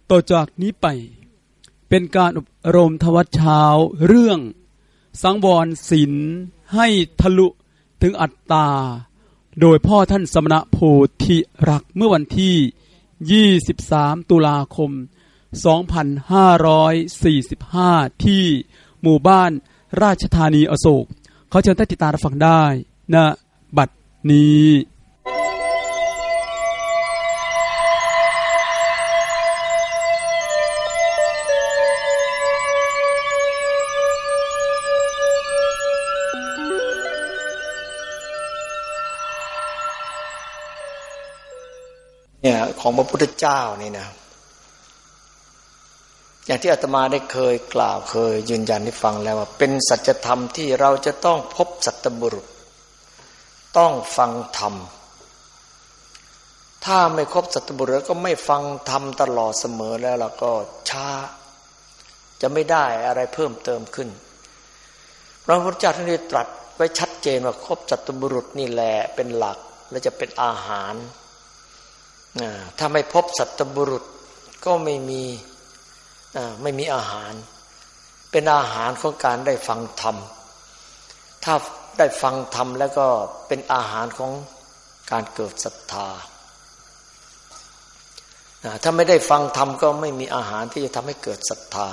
ต่อจากนี้ไปเป็นการอบรมทวัชเช้าเรื่องสังวรศีลให้ทะลุถึงอัตตาโดยพ่อท่านสมณโพธิรักษ์เมื่อวันที่23ตุลาคม2545ที่หมู่บ้านราชธานีอโศกเขาเชิญท่านติดตามรับฟังได้ณบัดนี้ของพระพุทธเจ้านี่นะอย่างที่อาตมาได้เคยกล่าวเคยยืนยันให้ฟังแล้วว่าเป็นสัจธรรมที่เราจะต้องพบสัตบุรุษต้องฟังธรรมถ้าไม่ครบสัตบุรุษก็ไม่ฟังธรรมตลอดเสมอแล้วเราก็ช้าจะไม่ได้อะไรเพิ่มเติมขึ้นพระพุทธเจ้าท่านได้ตรัสไว้ชัดเจนว่าครบสัตบุรุษนี่แหละเป็นหลักและจะเป็นอาหารถ้าไม่พบสัตบุรุษก็ไม่มีอาหารเป็นอาหารของการได้ฟังธรรมถ้าได้ฟังธรรมแล้วก็เป็นอาหารของการเกิดศรัทธาถ้าไม่ได้ฟังธรรมก็ไม่มีอาหารที่จะทำให้เกิดศรัทธา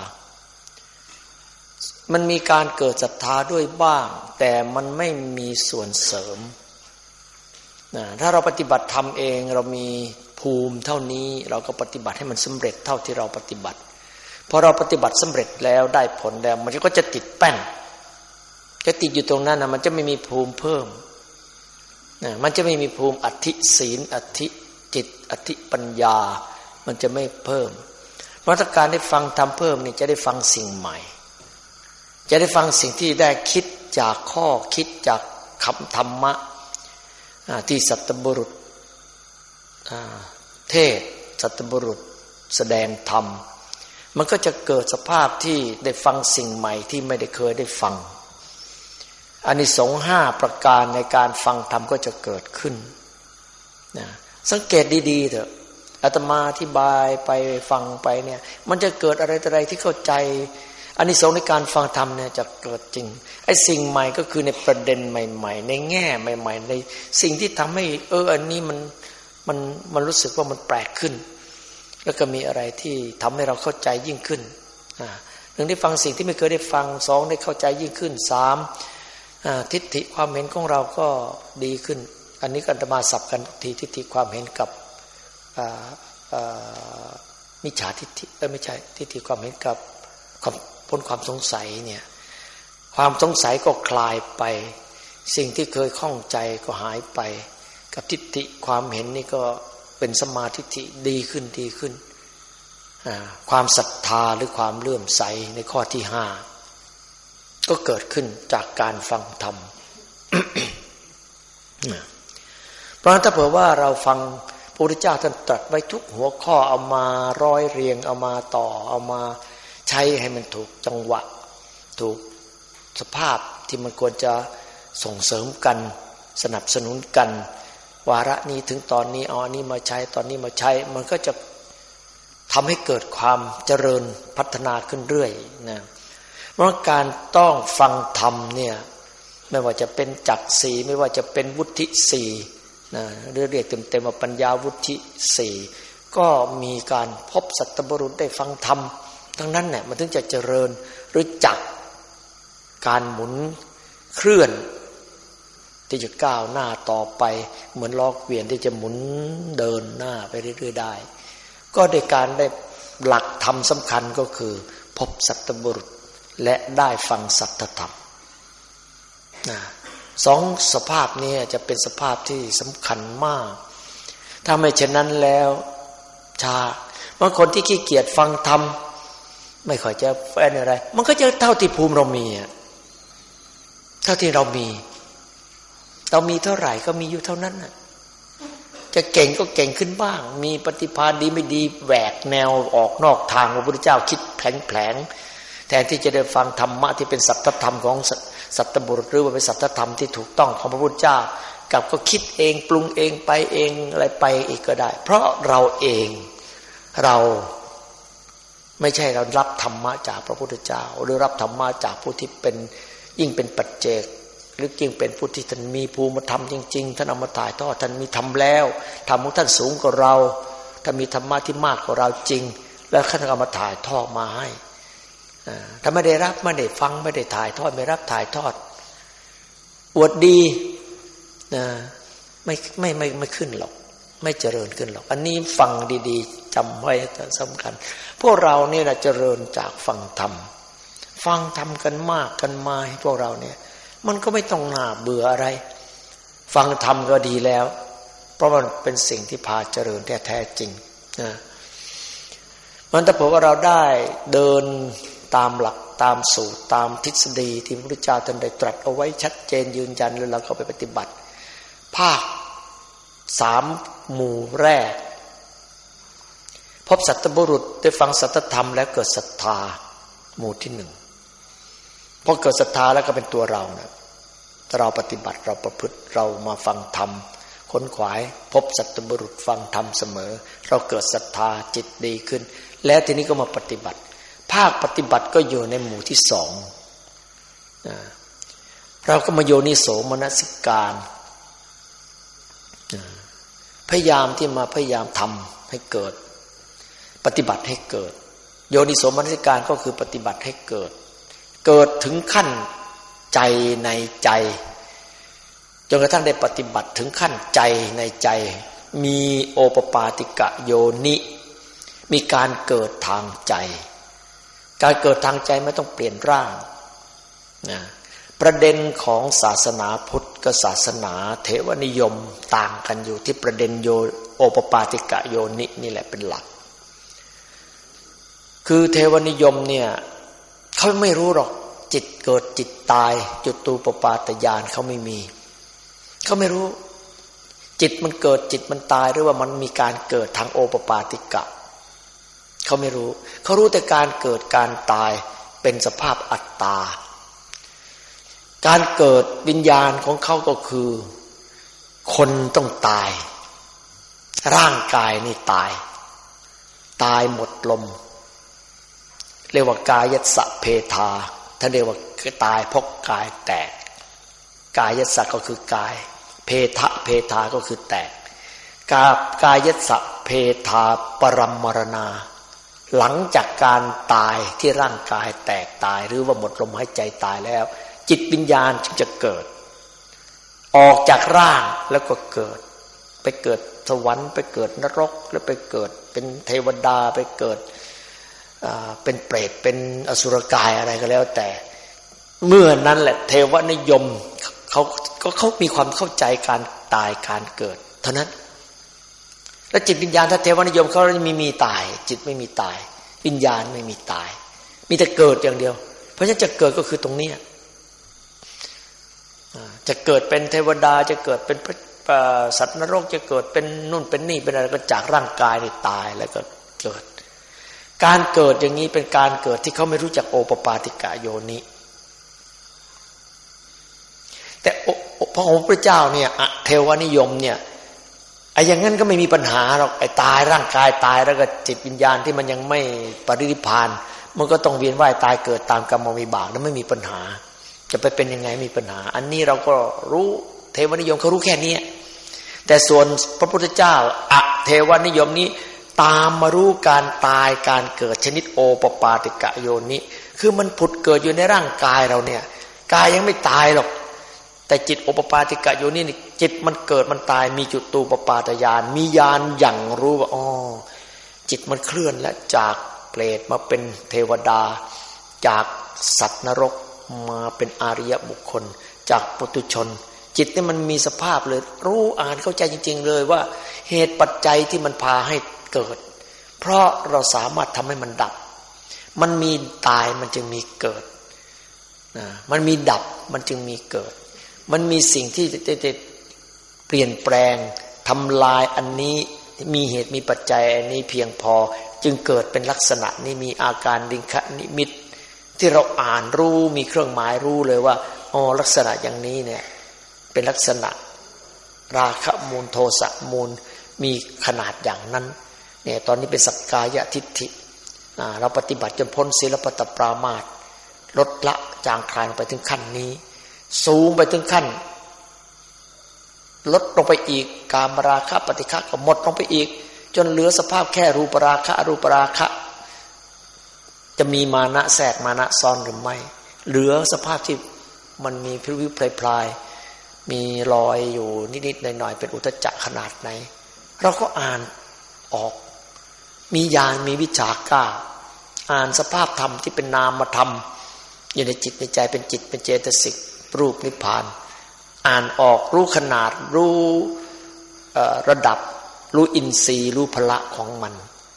มันมีการเกิดศรัทธาด้วยบ้างแต่มันไม่มีส่วนเสริมถ้าเราปฏิบัติธรรมเองเรามีภูมิเท่านี้เราก็ปฏิบัติให้มันสำเร็จเท่าที่เราปฏิบัติพอเราปฏิบัติสำเร็จแล้วได้ผลแล้วมันก็จะติดแป้นจะติดอยู่ตรงนั้นนะมันจะไม่มีภูมิเพิ่มมันจะไม่มีภูมิอธิศีลอธิจิตอธิปัญญามันจะไม่เพิ่มเพราะถ้าการได้ฟังธรรมเพิ่มนี่จะได้ฟังสิ่งใหม่จะได้ฟังสิ่งที่ได้คิดจากข้อคิดจากคำธรรมะที่สัตบุรุษเทศสัตบุรุษแสดงธรรมมันก็จะเกิดสภาพที่ได้ฟังสิ่งใหม่ที่ไม่ได้เคยได้ฟังอานิสงส์5ประการในการฟังธรรมก็จะเกิดขึ้นนะสังเกตดีๆเถอะอาตมาอธิบายไปฟังไปเนี่ยมันจะเกิดอะไรที่เข้าใจอานิสงส์ในการฟังธรรมเนี่ยจะเกิดจริงไอ้สิ่งใหม่ก็คือในประเด็นใหม่ๆในแง่ใหม่ๆในสิ่งที่ทำให้อันนี้มันรู้สึกว่ามันแปลกขึ้นแล้วก็มีอะไรที่ทำให้เราเข้าใจยิ่งขึ้นหนึ่งได้ฟังสิ่งที่ไม่เคยได้ฟังสองได้เข้าใจยิ่งขึ้นสามทิฏฐิความเห็นของเราก็ดีขึ้นอันนี้อาตมาสับกันทีทิฏฐิความเห็นกับมิจฉาทิฏฐิไม่ใช่ทิฏฐิความเห็นกับพ้นความสงสัยเนี่ยความสงสัยก็คลายไปสิ่งที่เคยข้องใจก็หายไปกับทิฏฐิความเห็นนี่ก็เป็นสัมมาทิฏฐิดีขึ้นความศรัทธาหรือความเลื่อมใสในข้อที่5ก็เกิดขึ้นจากการฟังธรรม เพราะฉะนั้นถ้าเผื่อว่าเราฟังพระพุทธเจ้าท่านตรัสไว้ทุกหัวข้อเอามาร้อยเรียงเอามาต่อเอามาใช้ให้มันถูกจังหวะถูกสภาพที่มันควรจะส่งเสริมกันสนับสนุนกันวาระนี้ถึงตอนนี้เอาอันนี้มาใช้ตอนนี้มาใช้มันก็จะทำให้เกิดความเจริญพัฒนาขึ้นเรื่อยนะเพราะการต้องฟังธรรมเนี่ยไม่ว่าจะเป็นจักรสี่ไม่ว่าจะเป็นวุฒิสี่นะเรียกเต็มๆว่าปัญญาวุฒิสี่ก็มีการพบสัตบุรุษได้ฟังธรรมทั้งนั้นเนี่ยมันถึงจะเจริญหรือจักการหมุนเคลื่อนที่จะก้าวหน้าต่อไปเหมือนล้อเกวียนที่จะหมุนเดินหน้าไปเรื่อยๆได้ก็ได้การได้หลักธรรมสำคัญก็คือพบสัตบุรุษและได้ฟังสัทธธรรมสองสภาพนี้จะเป็นสภาพที่สำคัญมากถ้าไม่เช่นนั้นแล้วช้าบางคนที่ขี้เกียจฟังธรรมไม่ค่อยจะแฟนอะไรมันก็จะเท่าที่ภูมิเรามีเท่าที่เรามีเท่าไหร่ก็มีอยู่เท่านั้นจะเก่งก็เก่งขึ้นบ้างมีปฏิภาณดีไม่ดีแหวกแนวออกนอกทางพระพุทธเจ้าคิดแผลงแทนที่จะได้ฟังธรรมะที่เป็นสัจธรรมของสัตบุรุษหรือว่าเป็นสัจธรรมที่ถูกต้องของพระพุทธเจ้ากับก็คิดเองปรุงเองไปเองอะไรไปอีกก็ได้เพราะเราเองเราไม่ใช่เรารับธรรมะจากพระพุทธเจ้าหรือรับธรรมะจากผู้ที่เป็นยิ่งเป็นปัจเจกหรือยิ่งเป็นผู้ที่ท่านมีภูมิธรรมจริงๆท่านเอามาถ่ายทอดท่านมีธรรมแล้วธรรมของท่านสูงกว่าเราท่านมีธรรมะที่มากกว่าเราจริงแล้วท่านเอามาถ่ายทอดมาให้ถ้าไม่ได้รับไม่ได้ฟังไม่ได้ถ่ายทอดไม่รับถ่ายทอดอวดดีไม่ขึ้นหรอกไม่เจริญขึ้นหรอกอันนี้ฟังดีๆจำไว้สำคัญพวกเราเนี่ยเจริญจากฟังธรรมฟังธรรมกันมากกันมาให้พวกเราเนี่ยมันก็ไม่ต้องน่าเบื่ออะไรฟังธรรมก็ดีแล้วเพราะมันเป็นสิ่งที่พาเจริญแท้จริงมันถ้าเผื่อว่าเราได้เดินตามหลักตามสูตรตามทฤษฎีที่พระพุทธเจ้าท่านได้ตรัสเอาไว้ชัดเจนยืนยันแล้วเราก็ไปปฏิบัติภาค3หมู่แรกพบสัตบุรุษได้ฟังสัทธรรมแล้วเกิดศรัทธาหมู่ที่1พอเกิดศรัทธาแล้วก็เป็นตัวเรานะเราปฏิบัติเราประพฤติเรามาฟังธรรมค้นขวายพบสัตบุรุษฟังธรรมเสมอเราเกิดศรัทธาจิตดีขึ้นแล้วทีนี้ก็มาปฏิบัติภาคปฏิบัติก็อยู่ในหมู่ที่2เราก็มาโยนิโสมนสิการพยายามทำให้เกิดปฏิบัติให้เกิดโยนิโสมนสิการก็คือปฏิบัติให้เกิดถึงขั้นใจในใจจนกระทั่งได้ปฏิบัติถึงขั้นใจในใจมีโอปปาติกะโยนิมีการเกิดทางใจการเกิดทางใจไม่ต้องเปลี่ยนร่างนะประเด็นของศาสนาพุทธกับศาสนาเทวนิยมต่างกันอยู่ที่ประเด็นโอปปาติกะโยนินี่แหละเป็นหลักคือเทวนิยมเนี่ยเขาไม่รู้หรอกจิตเกิดจิตตายจุตูปปาตญาณเขาไม่มีเขาไม่รู้จิตมันเกิดจิตมันตายหรือว่ามันมีการเกิดทางโอปปาติกะเขาไม่รู้เขารู้แต่การเกิดการตายเป็นสภาพอัตตาการเกิดวิญญาณของเขาก็คือคนต้องตายร่างกายนี่ตายหมดลมเรียกว่ากายัสสะเพทาท่านเรียกว่าตายเพราะกายแตกกายัสสะก็คือกายเพทาก็คือแตกกายัสสะเพทาปรัมมรณาหลังจากการตายที่ร่างกายแตกตายหรือว่าหมดลมหายใจตายแล้วจิตวิญญาณจึงจะเกิดออกจากร่างแล้วก็เกิดไปเกิดสวรรค์ไปเกิดนรกแล้วไปเกิดเป็นเทวดาไปเกิดเป็นเปรตเป็นอสุรกายอะไรก็แล้วแต่เมื่อนั้นแหละเทวนิยมเขามีความเข้าใจการตายการเกิดเท่านั้นแล้วจิตวิญญาณถ้าเทวนิยมเขาไม่มีตายจิตไม่มีตายวิญญาณไม่มีตายมีแต่เกิดอย่างเดียวเพราะฉะนั้นจะเกิดก็คือตรงนี้จะเกิดเป็นเทวดาจะเกิดเป็นสัตว์นรกจะเกิดเป็นนู่นเป็นนี่เป็นอะไรก็จากร่างกายนี่ตายแล้วก็เกิดการเกิดอย่างนี้เป็นการเกิดที่เขาไม่รู้จักโอปปาติกะโยนิแต่พระองค์พระเจ้าเนี่ยเทวนิยมเนี่ยไอ้อย่างนั้นก็ไม่มีปัญหาหรอกไอ้ตายร่างกายตายแล้วก็จิตวิญญาณที่มันยังไม่ปรินิพพานมันก็ต้องเวียนว่ายตายเกิดตามกรรมวิบากนั้นไม่มีปัญหาจะไปเป็นยังไงมีปัญหาอันนี้เราก็รู้เทวนิยมเขารู้แค่นี้แต่ส่วนพระพุทธเจ้าเทวนิยมนี้ตามมารู้การตายการเกิดชนิดโอปปาติกะโยนิคือมันผุดเกิดอยู่ในร่างกายเราเนี่ยกายยังไม่ตายหรอกแต่จิตโอปปาติกะโยนินี่จิตมันเกิดมันตายมีจุตูปปาตญาณมีญาณอย่างรู้ว่าอ๋อจิตมันเคลื่อนและจากเปรตมาเป็นเทวดาจากสัตว์นรกมาเป็นอาริยบุคคลจากปุถุชนจิตนี่มันมีสภาพเลยรู้อ่านเข้าใจจริงๆเลยว่าเหตุปัจจัยที่มันพาให้เกิดเพราะเราสามารถทำให้มันดับมันมีตายมันจึงมีเกิดมันมีดับมันจึงมีเกิดมันมีสิ่งที่จะเปลี่ยนแปลงทำลายอันนี้มีเหตุมีปัจจัยอันนี้เพียงพอจึงเกิดเป็นลักษณะนี้มีอาการดิงคะนิมิตที่เราอ่านรู้มีเครื่องหมายรู้เลยว่าอ๋อลักษณะอย่างนี้เนี่ยเป็นลักษณะราคะมูลโทสะมูลมีขนาดอย่างนั้นเนี่ยตอนนี้เป็นสักกายทิฏฐิเราปฏิบัติจนพ้นศีลปตปรามาสลดละจางคลายไปถึงขั้นนี้สูงไปถึงขั้นลดลงไปอีกกามราคะปฏิฆะก็หมดลงไปอีกจนเหลือสภาพแค่รูปราคะอรูปราคะจะมีมานะแทรกมานะซ้อนหรือไม่เหลือสภาพที่มันมีพิวิวพลายๆมีรอยอยู่นิดๆหน่อยๆเป็นอุทธัจจะขนาดไหนเราก็อ่านออกมีญาณมีวิชากล้าอ่านสภาพธรรมที่เป็นนามธรรมอยู่ในจิตในใจเป็นจิตเป็นเจตสิกรูปนิพพานอ่านออกรู้ขนาดรู้ระดับรู้อินทรีย์รู้พละของมัน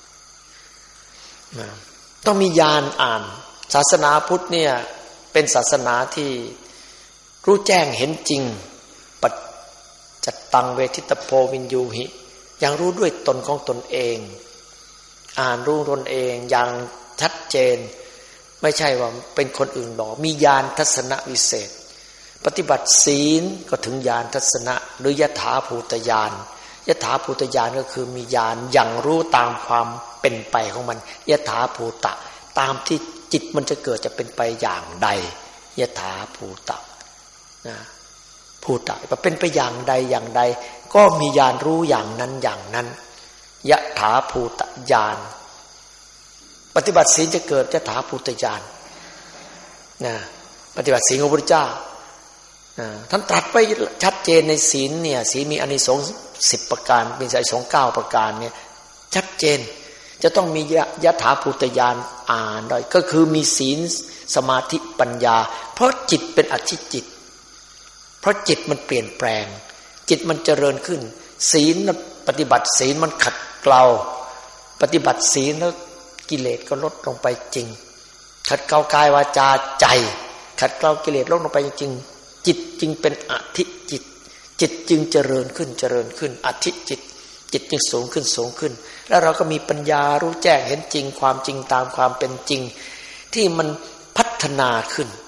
ต้องมีญาณอ่านศาสนาพุทธเนี่ยเป็นศาสนาที่รู้แจ้งเห็นจริงปัจจตังเวทิตโพวินยูหิยังรู้ด้วยตนของตนเองอ่านรู้ตนเองอย่างชัดเจนไม่ใช่ว่าเป็นคนอื่นบอกมีญาณทัศนวิเศษปฏิบัติศีลก็ถึงญาณทัศนะหรือยถาภูตญาณยถาภูตญาณก็คือมีญาณอย่างรู้ตามความเป็นไปของมันยถาภูตะตามที่จิตมันจะเกิดจะเป็นไปอย่างใดยถาภูตะนะภูตะเป็นไปอย่างใดอย่างใดก็มีญาณรู้อย่างนั้นอย่างนั้นยถาภูตญาณปฏิบัติศีลจะเกิดยถาภูตญาณนะปฏิบัติศีลของพระพุทธเจ้าท่านตรัสไว้ชัดเจนในศีลเนี่ยศีลมีอานิสงส์10ประการมีอานิสงส์9ประการเนี่ยชัดเจนจะต้องมียถาภูตญาณอ่านได้ก็คือมีศีลสมาธิปัญญาเพราะจิตเป็นอธิจิตเพราะจิตมันเปลี่ยนแปลงจิตมันเจริญขึ้นศีลปฏิบัติศีลมันขัดเกลาปฏิบัติศีลแล้วกิเลสก็ลดลงไปจริงขัดเกลากายวาจาใจขัดเกลากิเลสลดลงไปจริงจิตจึงเป็นอธิจิตจิตจึงเจริญขึ้นเจริญขึ้นอธิจิตจิตจึงสูงขึ้นสูงขึ้นแล้วเราก็มีปัญญารู้แจ้งเห็นจริงความจริงตามความเป็นจริงที่มันพัฒนาขึ้น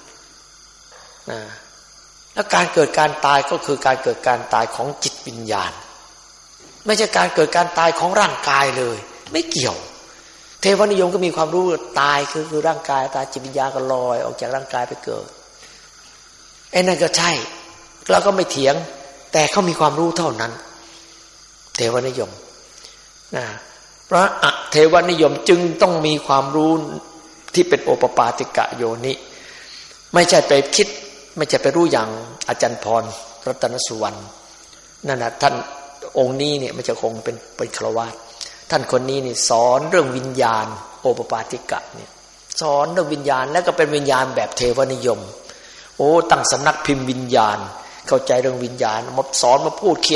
แล้วการเกิดการตายก็คือการเกิดการตายของจิตวิญญาณไม่ใช่การเกิดการตายของร่างกายเลยไม่เกี่ยวเทวนิยมก็มีความรู้ตายคือร่างกายตายจิตวิญญาณก็ลอยออกจากร่างกายไปเกิดไอ้นั่นก็ใช่เราก็ไม่เถียงแต่เขามีความรู้เท่านั้นเทวนิยมเพราะเทวนิยมจึงต้องมีความรู้ที่เป็นโอปปาติกะโยนิไม่ใช่ไปคิดไม่ใช่ไปรู้อย่างอาจารย์พรรัตนสุวรรณนั่นนะท่านองค์นี้เนี่ยไม่ใช่คงเป็นฆราวาสท่านคนนี้นี่สอนเรื่องวิญญาณโอปปาติกะเนี่ยสอนเรื่องวิญญาณแล้วก็เป็นวิญญาณแบบเทวนิยมตั้งสำนักพิมพ์วิญญาณเข้าใจเรื่องวิญญาณมาสอนมาพูดเขียน